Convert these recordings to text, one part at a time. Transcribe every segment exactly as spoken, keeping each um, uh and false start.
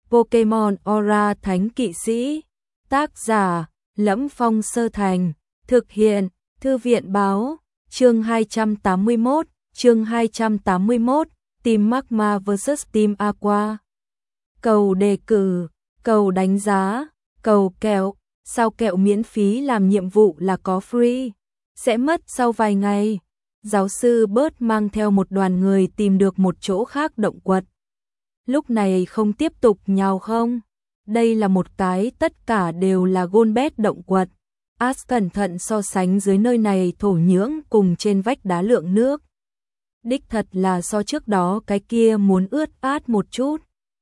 Pokemon Aura Thánh Kỵ Sĩ. Tác giả: Lẫm Phong Sơ Thành. Thực hiện: Thư viện báo. Chương hai trăm tám mươi mốt, chương hai trăm tám mươi mốt, Team Magma versus Team Aqua. Cầu đề cử, cầu đánh giá, cầu kẹo, sao kẹo miễn phí làm nhiệm vụ là có free, sẽ mất sau vài ngày. Giáo sư Bớt mang theo một đoàn người tìm được một chỗ khác động quật. Lúc này không tiếp tục nhào không? Đây là một cái tất cả đều là Golbet động quật. Ash cẩn thận so sánh dưới nơi này thổ nhưỡng cùng trên vách đá lượng nước. Đích thật là so trước đó cái kia muốn ướt át một chút.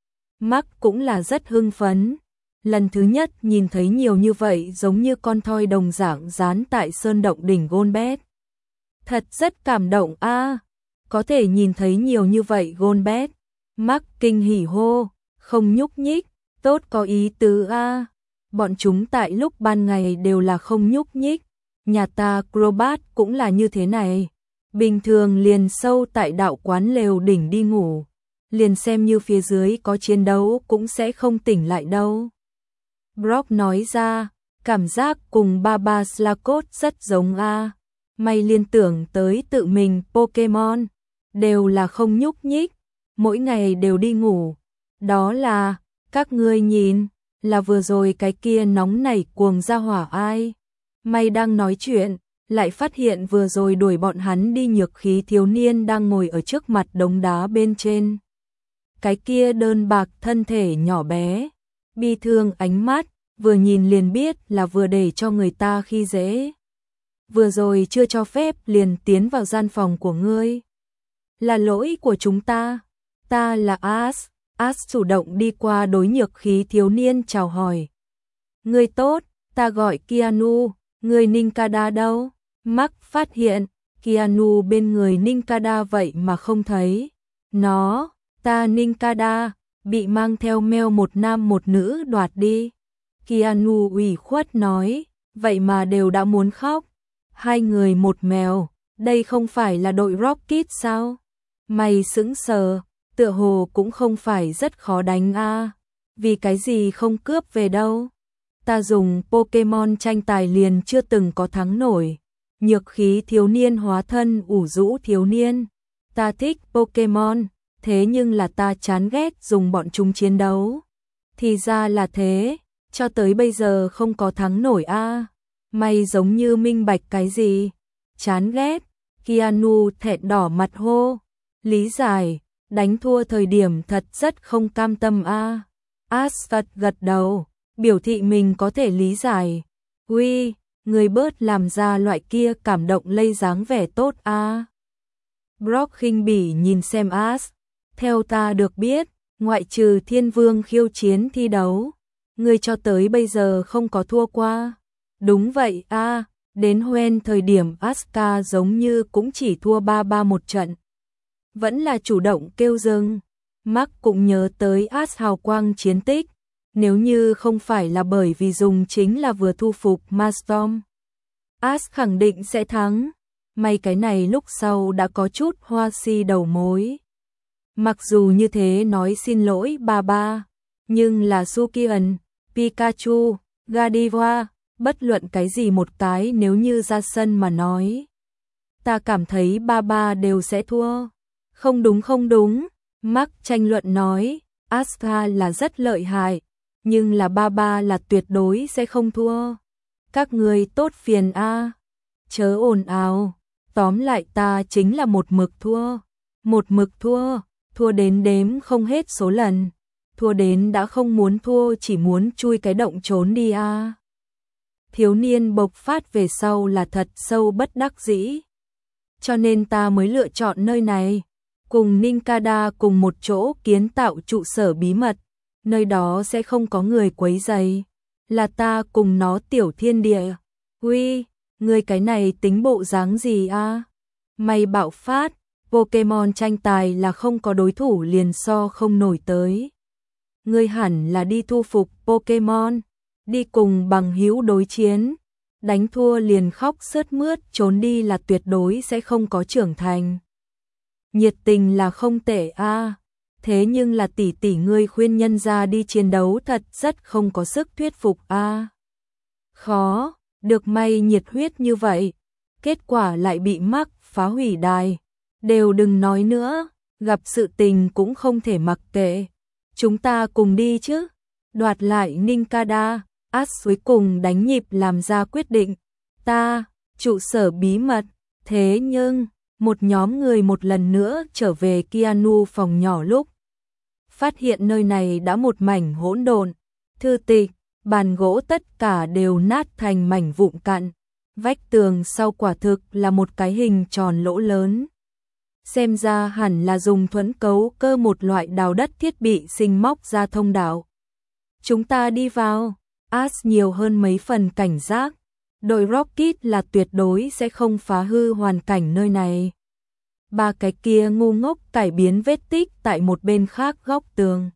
Mark cũng là rất hưng phấn. Lần thứ nhất nhìn thấy nhiều như vậy giống như con thoi đồng dạng dán tại sơn động đỉnh Golbet. Thật rất cảm động a, à, có thể nhìn thấy nhiều như vậy Golbet. Mark kinh hỉ hô, không nhúc nhích, tốt có ý tứ a. À. Bọn chúng tại lúc ban ngày đều là không nhúc nhích, nhà ta Crobat cũng là như thế này. Bình thường liền sâu tại đạo quán lều đỉnh đi ngủ, liền xem như phía dưới có chiến đấu cũng sẽ không tỉnh lại đâu. Brock nói ra, cảm giác cùng Baba Slakot rất giống a. À. May liên tưởng tới tự mình Pokemon, đều là không nhúc nhích, mỗi ngày đều đi ngủ. Đó là, các ngươi nhìn, là vừa rồi cái kia nóng nảy cuồng ra hỏa ai. May đang nói chuyện, lại phát hiện vừa rồi đuổi bọn hắn đi nhược khí thiếu niên đang ngồi ở trước mặt đống đá bên trên. Cái kia đơn bạc thân thể nhỏ bé, bi thương ánh mắt, vừa nhìn liền biết là vừa để cho người ta khi dễ. Vừa rồi chưa cho phép liền tiến vào gian phòng của ngươi. Là lỗi của chúng ta. Ta là Ash. Ash chủ động đi qua đối nhược khí thiếu niên chào hỏi. Ngươi tốt, ta gọi Keanu, người Ninkada đâu? Mark phát hiện, Keanu bên người Ninkada vậy mà không thấy. Nó, ta Ninkada, bị mang theo mèo một nam một nữ đoạt đi. Keanu ủy khuất nói, vậy mà đều đã muốn khóc. Hai người một mèo, đây không phải là đội Rocket sao? Mày sững sờ, tựa hồ cũng không phải rất khó đánh a. À. Vì cái gì không cướp về đâu? Ta dùng Pokemon tranh tài liền chưa từng có thắng nổi. Nhược khí thiếu niên hóa thân ủ rũ thiếu niên. Ta thích Pokemon, thế nhưng là ta chán ghét dùng bọn chúng chiến đấu. Thì ra là thế, cho tới bây giờ không có thắng nổi a. À. Mày giống như minh bạch cái gì? Chán ghét. Keanu thẹn đỏ mặt hô. Lý giải, đánh thua thời điểm thật rất không cam tâm a. À. Ash gật đầu, biểu thị mình có thể lý giải. Uy, người bớt làm ra loại kia cảm động lây dáng vẻ tốt a. À. Brock khinh bỉ nhìn xem Ash. Theo ta được biết, ngoại trừ Thiên Vương khiêu chiến thi đấu, người cho tới bây giờ không có thua qua. Đúng vậy a, à, đến Hoenn thời điểm Asuka giống như cũng chỉ thua ba ba một trận. Vẫn là chủ động kêu dừng. Mark cũng nhớ tới Ash hào quang chiến tích, nếu như không phải là bởi vì dùng chính là vừa thu phục Maelstrom, Ash khẳng định sẽ thắng. May cái này lúc sau đã có chút hoa si đầu mối. Mặc dù như thế nói xin lỗi ba ba, nhưng là Sukian, Pikachu, Gardevoir, bất luận cái gì một cái nếu như ra sân mà nói, ta cảm thấy ba ba đều sẽ thua. Không đúng không đúng, Mark tranh luận nói, Asuka là rất lợi hại, nhưng là ba ba là tuyệt đối sẽ không thua. Các người tốt phiền a, à. Chớ ồn ào, tóm lại ta chính là một mực thua, một mực thua, thua đến đếm không hết số lần, thua đến đã không muốn thua chỉ muốn chui cái động trốn đi a. À. Thiếu niên bộc phát về sau là thật sâu bất đắc dĩ. Cho nên ta mới lựa chọn nơi này, cùng Ninkada cùng một chỗ kiến tạo trụ sở bí mật, nơi đó sẽ không có người quấy rầy, là ta cùng nó tiểu thiên địa. Uy, người cái này tính bộ dáng gì a? À? Mày bạo phát, Pokemon tranh tài là không có đối thủ liền so không nổi tới. Ngươi hẳn là đi thu phục Pokemon, đi cùng bằng hữu đối chiến, đánh thua liền khóc sướt mướt trốn đi là tuyệt đối sẽ không có trưởng thành. Nhiệt tình là không tệ a, à. thế nhưng là tỷ tỷ ngươi khuyên nhân gia đi chiến đấu thật rất không có sức thuyết phục a. À. Khó, được may nhiệt huyết như vậy, kết quả lại bị mắc phá hủy đài. Đều đừng nói nữa, gặp sự tình cũng không thể mặc kệ. Chúng ta cùng đi chứ. Đoạt lại Ninkada, Ash cuối cùng đánh nhịp làm ra quyết định. Ta, trụ sở bí mật, thế nhưng, một nhóm người một lần nữa trở về Keanu phòng nhỏ lúc. Phát hiện nơi này đã một mảnh hỗn độn, thư tịch, bàn gỗ tất cả đều nát thành mảnh vụn cặn. Vách tường sau quả thực là một cái hình tròn lỗ lớn. Xem ra hẳn là dùng thuẫn cấu cơ một loại đào đất thiết bị sinh móc ra thông đạo. Chúng ta đi vào, Ash nhiều hơn mấy phần cảnh giác. Đội Rocket là tuyệt đối sẽ không phá hư hoàn cảnh nơi này. Ba cái kia ngu ngốc cải biến vết tích tại một bên khác góc tường.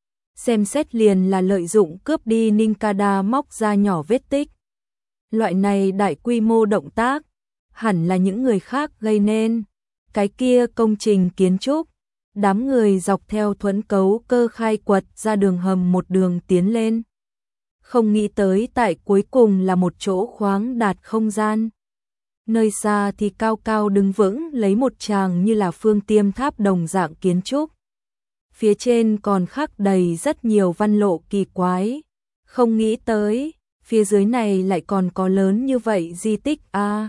Xem xét liền là lợi dụng cướp đi Ninkada móc ra nhỏ vết tích. Loại này đại quy mô động tác, hẳn là những người khác gây nên. Cái kia công trình kiến trúc, đám người dọc theo thuẫn cấu cơ khai quật ra đường hầm một đường tiến lên. Không nghĩ tới tại cuối cùng là một chỗ khoáng đạt không gian. Nơi xa thì cao cao đứng vững lấy một tràng như là phương tiêm tháp đồng dạng kiến trúc. Phía trên còn khắc đầy rất nhiều văn lộ kỳ quái. Không nghĩ tới, phía dưới này lại còn có lớn như vậy di tích a. À.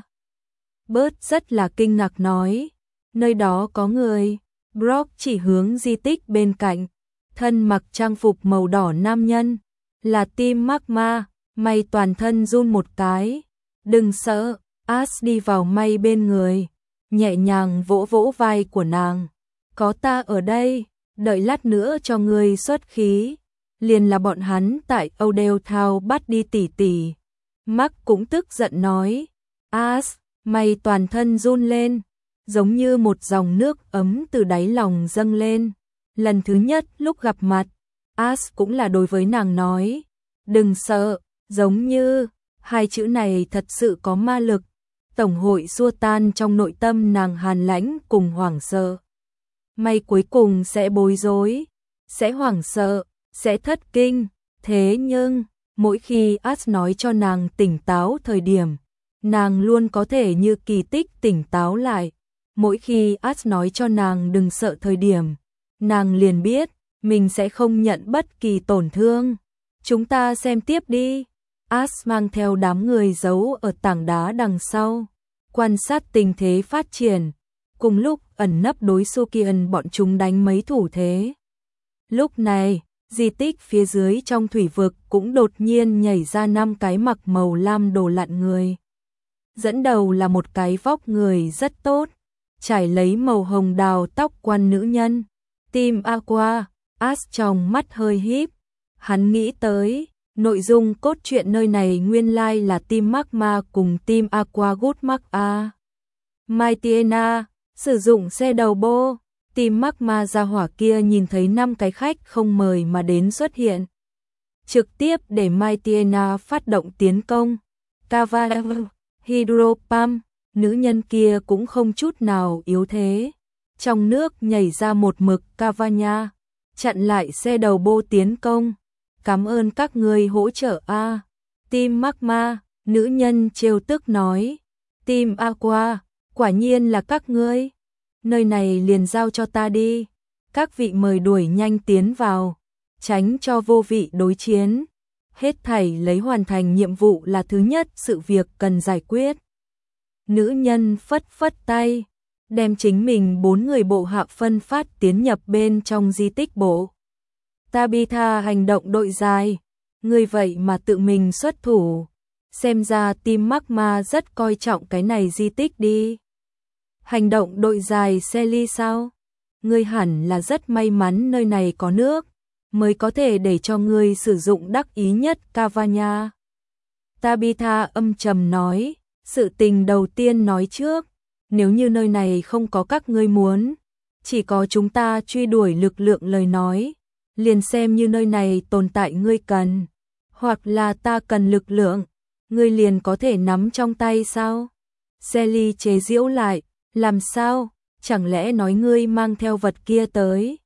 Bert rất là kinh ngạc nói, nơi đó có người. Brock chỉ hướng di tích bên cạnh, thân mặc trang phục màu đỏ nam nhân, là Team Magma, May toàn thân run một cái. Đừng sợ, Ash đi vào May bên người, nhẹ nhàng vỗ vỗ vai của nàng. Có ta ở đây, đợi lát nữa cho ngươi xuất khí. Liền là bọn hắn tại Odell Town bắt đi tỷ tỷ. Mark cũng tức giận nói, Ash, May toàn thân run lên, giống như một dòng nước ấm từ đáy lòng dâng lên. Lần thứ nhất lúc gặp mặt, Ash cũng là đối với nàng nói, đừng sợ, giống như, hai chữ này thật sự có ma lực. Tổng hội xua tan trong nội tâm nàng hàn lãnh cùng hoảng sợ. May cuối cùng sẽ bối rối, sẽ hoảng sợ, sẽ thất kinh. Thế nhưng, mỗi khi Ash nói cho nàng tỉnh táo thời điểm, nàng luôn có thể như kỳ tích tỉnh táo lại. Mỗi khi Ash nói cho nàng đừng sợ thời điểm, nàng liền biết, mình sẽ không nhận bất kỳ tổn thương. Chúng ta xem tiếp đi. Ash mang theo đám người giấu ở tảng đá đằng sau, quan sát tình thế phát triển. Cùng lúc ẩn nấp đối Sukian bọn chúng đánh mấy thủ thế. Lúc này, di tích phía dưới trong thủy vực cũng đột nhiên nhảy ra năm cái mặc màu lam đồ lặn người. Dẫn đầu là một cái vóc người rất tốt, trải lấy màu hồng đào tóc quan nữ nhân. Team Aqua, Ash trong mắt hơi híp. Hắn nghĩ tới, nội dung cốt truyện nơi này nguyên lai là Team Magma cùng Team Aqua Good Magma. Maitiena, sử dụng xe đầu bô. Team Magma ra hỏa kia nhìn thấy năm cái khách không mời mà đến xuất hiện. Trực tiếp để Maitiena phát động tiến công. Kava, Hydropam, nữ nhân kia cũng không chút nào yếu thế. Trong nước nhảy ra một mực Cavanya, chặn lại xe đầu bô tiến công. Cảm ơn các người hỗ trợ a. Team Magma, nữ nhân trêu tức nói. Team Aqua, quả nhiên là các ngươi. Nơi này liền giao cho ta đi. Các vị mời đuổi nhanh tiến vào, tránh cho vô vị đối chiến. Hết thảy lấy hoàn thành nhiệm vụ là thứ nhất sự việc cần giải quyết. Nữ nhân phất phất tay, đem chính mình bốn người bộ hạ phân phát tiến nhập bên trong di tích bộ. Tabitha hành động đội dài, người vậy mà tự mình xuất thủ. Xem ra Team Magma rất coi trọng cái này di tích đi. Hành động đội dài Sally sao? Ngươi hẳn là rất may mắn nơi này có nước, mới có thể để cho ngươi sử dụng đắc ý nhất Cavanya. Tabitha âm trầm nói, sự tình đầu tiên nói trước, nếu như nơi này không có các ngươi muốn, chỉ có chúng ta truy đuổi lực lượng lời nói, liền xem như nơi này tồn tại ngươi cần, hoặc là ta cần lực lượng, ngươi liền có thể nắm trong tay sao? Sally chế giễu lại, làm sao? Chẳng lẽ nói ngươi mang theo vật kia tới?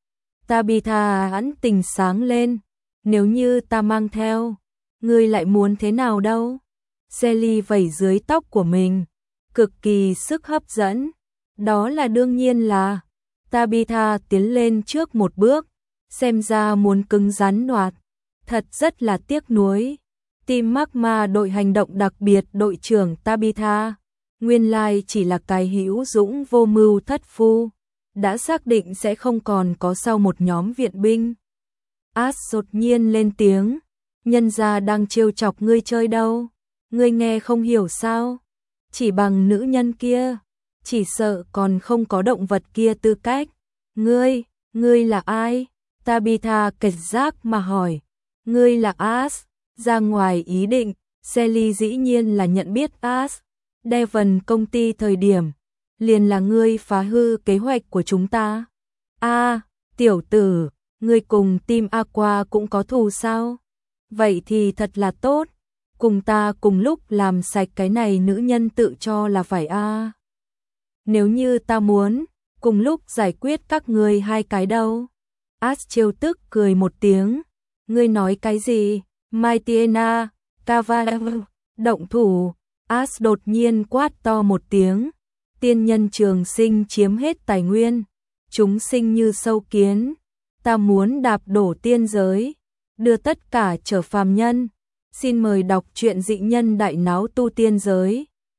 Tabitha hãn tình sáng lên. Nếu như ta mang theo, ngươi lại muốn thế nào đâu? Sally vẩy dưới tóc của mình, cực kỳ sức hấp dẫn. Đó là đương nhiên là. Tabitha tiến lên trước một bước, xem ra muốn cứng rắn đoạt. Thật rất là tiếc nuối. Team Magma đội hành động đặc biệt đội trưởng Tabitha, nguyên lai chỉ là cái hữu dũng vô mưu thất phu, đã xác định sẽ không còn có sau một nhóm viện binh. Ash đột nhiên lên tiếng, nhân gia đang trêu chọc ngươi chơi đâu, ngươi nghe không hiểu sao? Chỉ bằng nữ nhân kia, chỉ sợ còn không có động vật kia tư cách. Ngươi, ngươi là ai? Tabitha cảnh giác mà hỏi. Ngươi là Ash. Ra ngoài ý định, Sally dĩ nhiên là nhận biết Ash. Devon công ty thời điểm, liền là ngươi phá hư kế hoạch của chúng ta. A, à, tiểu tử, ngươi cùng team Aqua cũng có thù sao? Vậy thì thật là tốt, cùng ta cùng lúc làm sạch cái này nữ nhân tự cho là phải a. À. Nếu như ta muốn, cùng lúc giải quyết các ngươi hai cái đâu? Ash trêu tức cười một tiếng. Ngươi nói cái gì? Maitiena, Cavallo, động thủ. Ash đột nhiên quát to một tiếng. Tiên nhân trường sinh chiếm hết tài nguyên, chúng sinh như sâu kiến. Ta muốn đạp đổ tiên giới, đưa tất cả trở phàm nhân. Xin mời đọc truyện dị nhân đại náo tu tiên giới.